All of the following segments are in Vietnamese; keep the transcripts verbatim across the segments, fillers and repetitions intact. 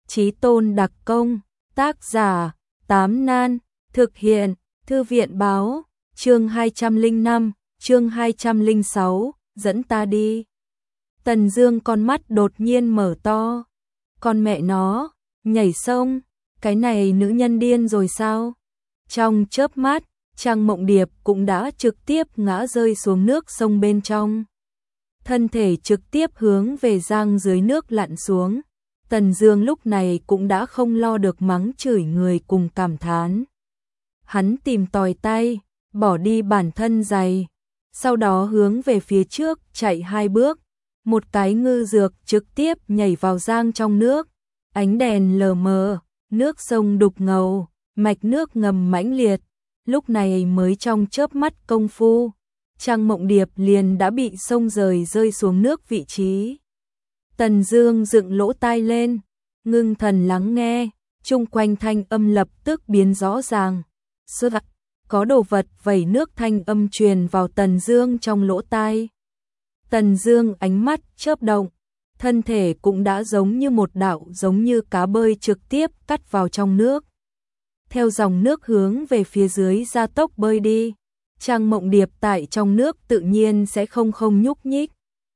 Chí tôn đặc công, tác giả, Tám Nan, thực hiện, Thư viện báo, chương hai trăm lẻ năm, chương hai trăm lẻ sáu, dẫn ta đi. Tần Dương con mắt đột nhiên mở to. Con mẹ nó, nhảy sông, cái này nữ nhân điên rồi sao? Trong chớp mắt, Trang Mộng Điệp cũng đã trực tiếp ngã rơi xuống nước sông bên trong. Thân thể trực tiếp hướng về giang dưới nước lặn xuống. Tần Dương lúc này cũng đã không lo được mắng chửi người cùng cảm thán. Hắn tìm tòi tay, bỏ đi bản thân giày, sau đó hướng về phía trước chạy hai bước, một cái ngư dược trực tiếp nhảy vào giang trong nước. Ánh đèn lờ mờ, nước sông đục ngầu, mạch nước ngầm mãnh liệt, lúc này mới trong chớp mắt công phu, Trang Mộng Điệp liền đã bị sông rời rơi xuống nước vị trí. Tần Dương dựng lỗ tai lên, ngưng thần lắng nghe, chung quanh thanh âm lập tức biến rõ ràng. Sơ đặc, có đồ vật vẩy nước thanh âm truyền vào Tần Dương trong lỗ tai. Tần Dương ánh mắt chớp động, thân thể cũng đã giống như một đạo giống như cá bơi trực tiếp cắt vào trong nước. Theo dòng nước hướng về phía dưới gia tốc bơi đi, Trang Mộng Điệp tại trong nước tự nhiên sẽ không không nhúc nhích.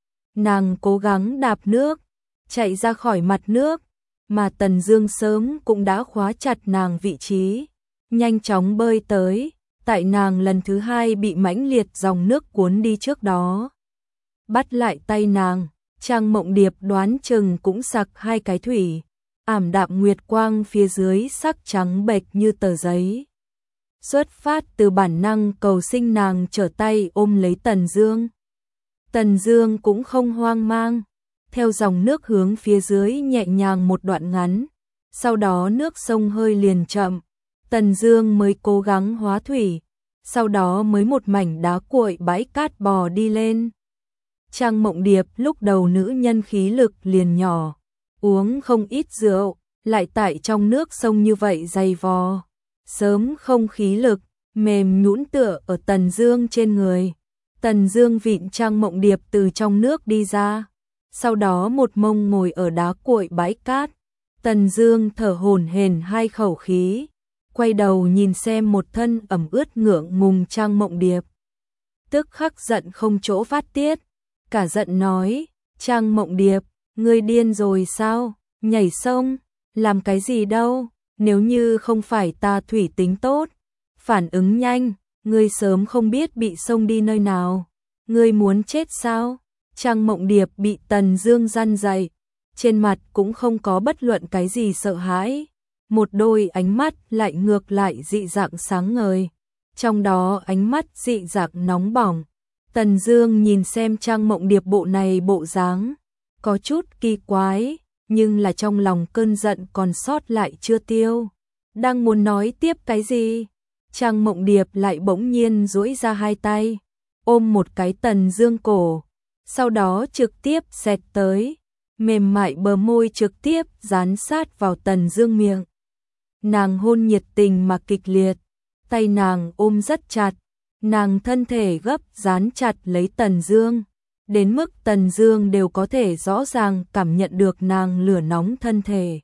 Nàng cố gắng đạp nước, chạy ra khỏi mặt nước, mà Tần Dương sớm cũng đã khóa chặt nàng vị trí, nhanh chóng bơi tới, tại nàng lần thứ hai bị mãnh liệt dòng nước cuốn đi trước đó. Bắt lại tay nàng, Trang Mộng Điệp đoán chừng cũng sặc hai cái thủy, ảm đạm nguyệt quang phía dưới sắc trắng bệch như tờ giấy. Xuất phát từ bản năng cầu sinh, nàng trở tay ôm lấy Tần Dương. Tần Dương cũng không hoang mang, theo dòng nước hướng phía dưới nhẹ nhàng một đoạn ngắn, sau đó nước sông hơi liền chậm, Tần Dương mới cố gắng hóa thủy, sau đó mới một mảnh đá cuội bãi cát bò đi lên. Trang Mộng Điệp lúc đầu nữ nhân khí lực liền nhỏ, uống không ít rượu, lại tại trong nước sông như vậy dày vò, sớm không khí lực, mềm nhũn tựa ở Tần Dương trên người. Tần Dương vịn Trang Mộng Điệp từ trong nước đi ra, sau đó một mông ngồi ở đá cuội bãi cát. Tần Dương thở hổn hển hai khẩu khí, quay đầu nhìn xem một thân ẩm ướt ngượng ngùng Trang Mộng Điệp. Tức khắc giận không chỗ phát tiết, cả giận nói, Trang Mộng Điệp, ngươi điên rồi sao, nhảy sông, làm cái gì đâu, nếu như không phải ta thủy tính tốt, phản ứng nhanh, ngươi sớm không biết bị sông đi nơi nào, ngươi muốn chết sao? Trang Mộng Điệp bị Tần Dương răn dạy, trên mặt cũng không có bất luận cái gì sợ hãi, một đôi ánh mắt lại ngược lại dị dạng sáng ngời, trong đó ánh mắt dị dạng nóng bỏng. Tần Dương nhìn xem Trang Mộng Điệp bộ này bộ dáng, có chút kỳ quái, nhưng là trong lòng cơn giận còn sót lại chưa tiêu. Đang muốn nói tiếp cái gì, Trang Mộng Điệp lại bỗng nhiên duỗi ra hai tay, ôm một cái Tần Dương cổ, sau đó trực tiếp xẹt tới, mềm mại bờ môi trực tiếp dán sát vào Tần Dương miệng. Nàng hôn nhiệt tình mà kịch liệt, tay nàng ôm rất chặt, nàng thân thể gấp dán chặt lấy Tần Dương, đến mức Tần Dương đều có thể rõ ràng cảm nhận được nàng lửa nóng thân thể.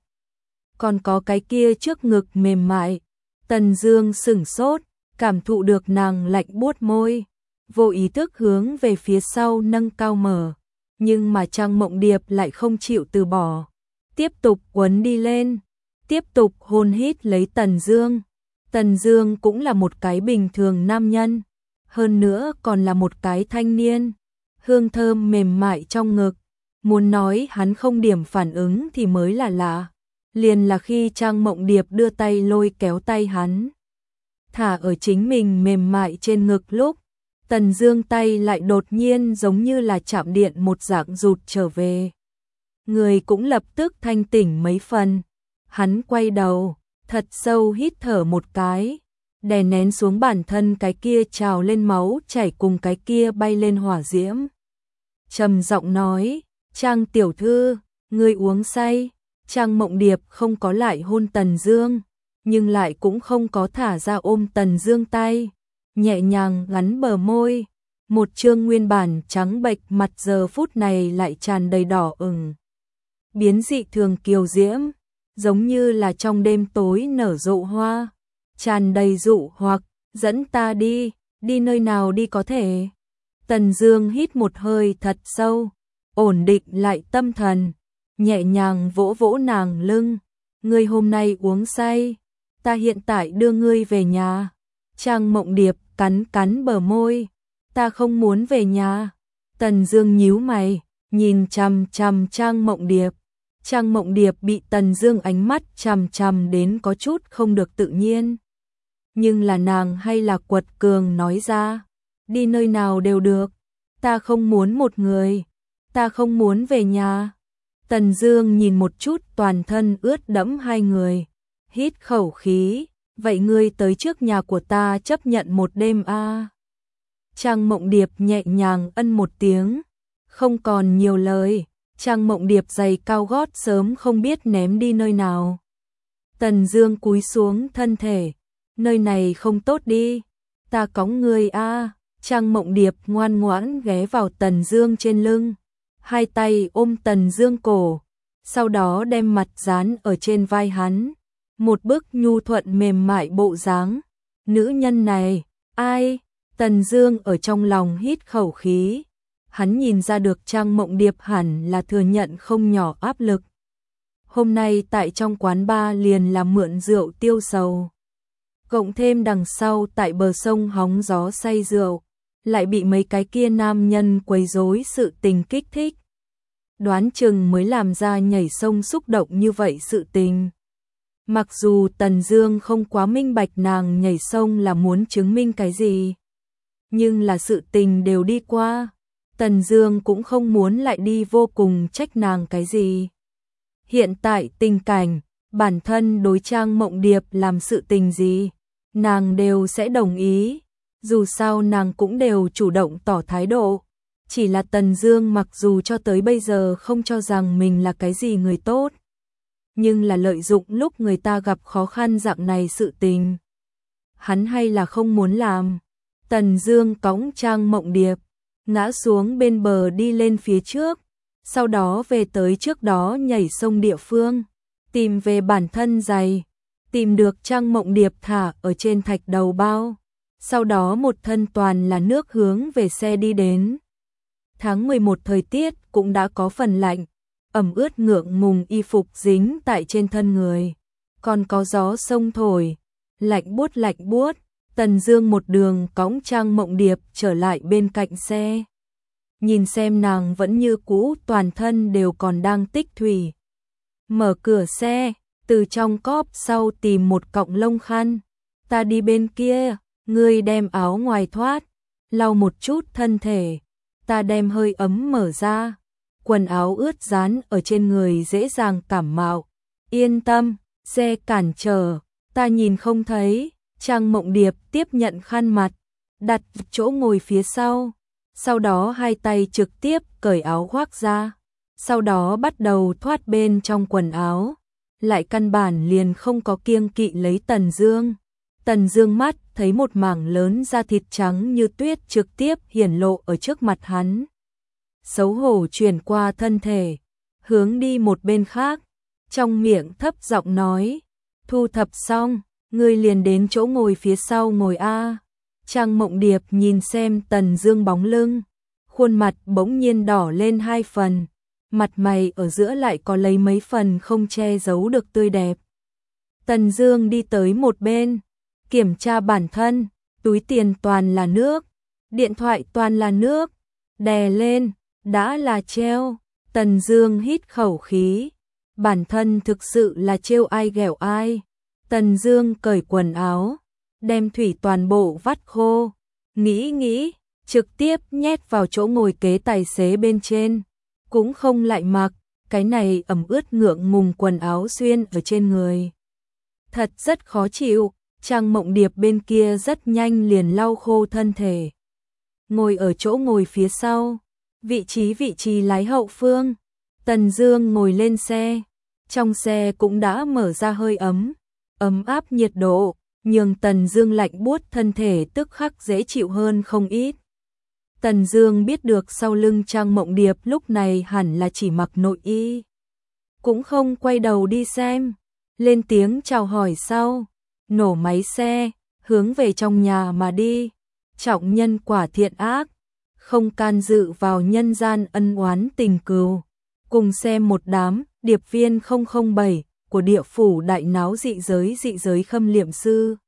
Còn có cái kia trước ngực mềm mại, Tần Dương sững sốt, cảm thụ được nàng lạnh buốt môi, vô ý thức hướng về phía sau nâng cao mở, nhưng mà Trang Mộng Điệp lại không chịu từ bỏ, tiếp tục quấn đi lên, tiếp tục hôn hít lấy Tần Dương. Tần Dương cũng là một cái bình thường nam nhân, hơn nữa còn là một cái thanh niên, hương thơm mềm mại trong ngực, muốn nói hắn không điểm phản ứng thì mới là lạ. Liền là khi Trang Mộng Điệp đưa tay lôi kéo tay hắn, thả ở chính mình mềm mại trên ngực lúc, Tần Dương tay lại đột nhiên giống như là chạm điện một dạng rụt trở về. Người cũng lập tức thanh tỉnh mấy phần, hắn quay đầu, thật sâu hít thở một cái, đè nén xuống bản thân cái kia trào lên máu chảy cùng cái kia bay lên hỏa diễm. Trầm giọng nói, Trang tiểu thư, ngươi uống say. Trang Mộng Điệp không có lại hôn Tần Dương, nhưng lại cũng không có thả ra ôm Tần Dương tay, nhẹ nhàng gắn bờ môi, một trương nguyên bản trắng bệch mặt giờ phút này lại tràn đầy đỏ ửng, biến dị thường kiều diễm, giống như là trong đêm tối nở rộ hoa, tràn đầy dụ hoặc, dẫn ta đi, đi nơi nào đi có thể. Tần Dương hít một hơi thật sâu, ổn định lại tâm thần, nhẹ nhàng vỗ vỗ nàng lưng, ngươi hôm nay uống say, ta hiện tại đưa ngươi về nhà. Trang Mộng Điệp cắn cắn bờ môi, ta không muốn về nhà. Tần Dương nhíu mày, nhìn chằm chằm Trang Mộng Điệp. Trang Mộng Điệp bị Tần Dương ánh mắt chằm chằm đến có chút không được tự nhiên. Nhưng là nàng hay là quật cường nói ra, đi nơi nào đều được, ta không muốn một người, ta không muốn về nhà. Tần Dương nhìn một chút toàn thân ướt đẫm hai người, hít khẩu khí, vậy ngươi tới trước nhà của ta chấp nhận một đêm a? À? Trang Mộng Điệp nhẹ nhàng ân một tiếng, không còn nhiều lời. Trang Mộng Điệp giày cao gót sớm không biết ném đi nơi nào. Tần Dương cúi xuống thân thể, nơi này không tốt đi, ta cõng ngươi a. À. Trang Mộng Điệp ngoan ngoãn ghé vào Tần Dương trên lưng, hai tay ôm Tần Dương cổ, sau đó đem mặt dán ở trên vai hắn, một bức nhu thuận mềm mại bộ dáng. Nữ nhân này, ai? Tần Dương ở trong lòng hít khẩu khí. Hắn nhìn ra được Trang Mộng Điệp hẳn là thừa nhận không nhỏ áp lực. Hôm nay tại trong quán bar liền là mượn rượu tiêu sầu. Cộng thêm đằng sau tại bờ sông hóng gió say rượu, lại bị mấy cái kia nam nhân quấy rối sự tình kích thích. Đoán chừng mới làm ra nhảy sông xúc động như vậy sự tình. Mặc dù Tần Dương không quá minh bạch nàng nhảy sông là muốn chứng minh cái gì, nhưng là sự tình đều đi qua. Tần Dương cũng không muốn lại đi vô cùng trách nàng cái gì. Hiện tại tình cảnh, bản thân đối Trang Mộng Điệp làm sự tình gì, nàng đều sẽ đồng ý. Dù sao nàng cũng đều chủ động tỏ thái độ. Chỉ là Tần Dương mặc dù cho tới bây giờ không cho rằng mình là cái gì người tốt, nhưng là lợi dụng lúc người ta gặp khó khăn dạng này sự tình, hắn hay là không muốn làm. Tần Dương cõng Trang Mộng Điệp ngã xuống bên bờ đi lên phía trước, sau đó về tới trước đó nhảy sông địa phương, tìm về bản thân giày, tìm được Trang Mộng Điệp thả ở trên thạch đầu bao, sau đó một thân toàn là nước hướng về xe đi đến. Tháng mười một thời tiết cũng đã có phần lạnh, ẩm ướt ngượng ngùng y phục dính tại trên thân người, còn có gió sông thổi, lạnh buốt lạnh buốt. Tần Dương một đường cõng Trang Mộng Điệp trở lại bên cạnh xe. Nhìn xem nàng vẫn như cũ, toàn thân đều còn đang tích thủy. Mở cửa xe, từ trong cốp sau tìm một cọng lông khăn. Ta đi bên kia, ngươi đem áo ngoài thoát, lau một chút thân thể. Ta đem hơi ấm mở ra, quần áo ướt dán ở trên người dễ dàng cảm mạo. Yên tâm, xe cản trở, ta nhìn không thấy. Trang Mộng Điệp tiếp nhận khăn mặt, đặt chỗ ngồi phía sau, sau đó hai tay trực tiếp cởi áo khoác ra, sau đó bắt đầu thoát bên trong quần áo, lại căn bản liền không có kiêng kỵ lấy Tần Dương. Tần Dương mắt thấy một mảng lớn da thịt trắng như tuyết trực tiếp hiển lộ ở trước mặt hắn. Xấu hổ chuyển qua thân thể, hướng đi một bên khác, trong miệng thấp giọng nói, thu thập xong, ngươi liền đến chỗ ngồi phía sau ngồi a. Trang Mộng Điệp nhìn xem Tần Dương bóng lưng, khuôn mặt bỗng nhiên đỏ lên hai phần, mặt mày ở giữa lại có lấy mấy phần không che giấu được tươi đẹp. Tần Dương đi tới một bên, kiểm tra bản thân, túi tiền toàn là nước, điện thoại toàn là nước, đè lên, đã là treo. Tần Dương hít khẩu khí, bản thân thực sự là trêu ai ghẹo ai. Tần Dương cởi quần áo, đem thủy toàn bộ vắt khô, nghĩ nghĩ, trực tiếp nhét vào chỗ ngồi kế tài xế bên trên, cũng không lại mặc, cái này ẩm ướt ngượng ngùng quần áo xuyên ở trên người. Thật rất khó chịu. Trang Mộng Điệp bên kia rất nhanh liền lau khô thân thể. Ngồi ở chỗ ngồi phía sau, vị trí vị trí lái hậu phương. Tần Dương ngồi lên xe, trong xe cũng đã mở ra hơi ấm, ấm áp nhiệt độ, nhường Tần Dương lạnh buốt thân thể tức khắc dễ chịu hơn không ít. Tần Dương biết được sau lưng Trang Mộng Điệp lúc này hẳn là chỉ mặc nội y, cũng không quay đầu đi xem, lên tiếng chào hỏi sau, nổ máy xe, hướng về trong nhà mà đi. Trọng nhân quả thiện ác, không can dự vào nhân gian ân oán tình cừu. Cùng xem một đám điệp viên không không bảy của địa phủ đại náo dị giới dị giới Khâm Liệm Sư.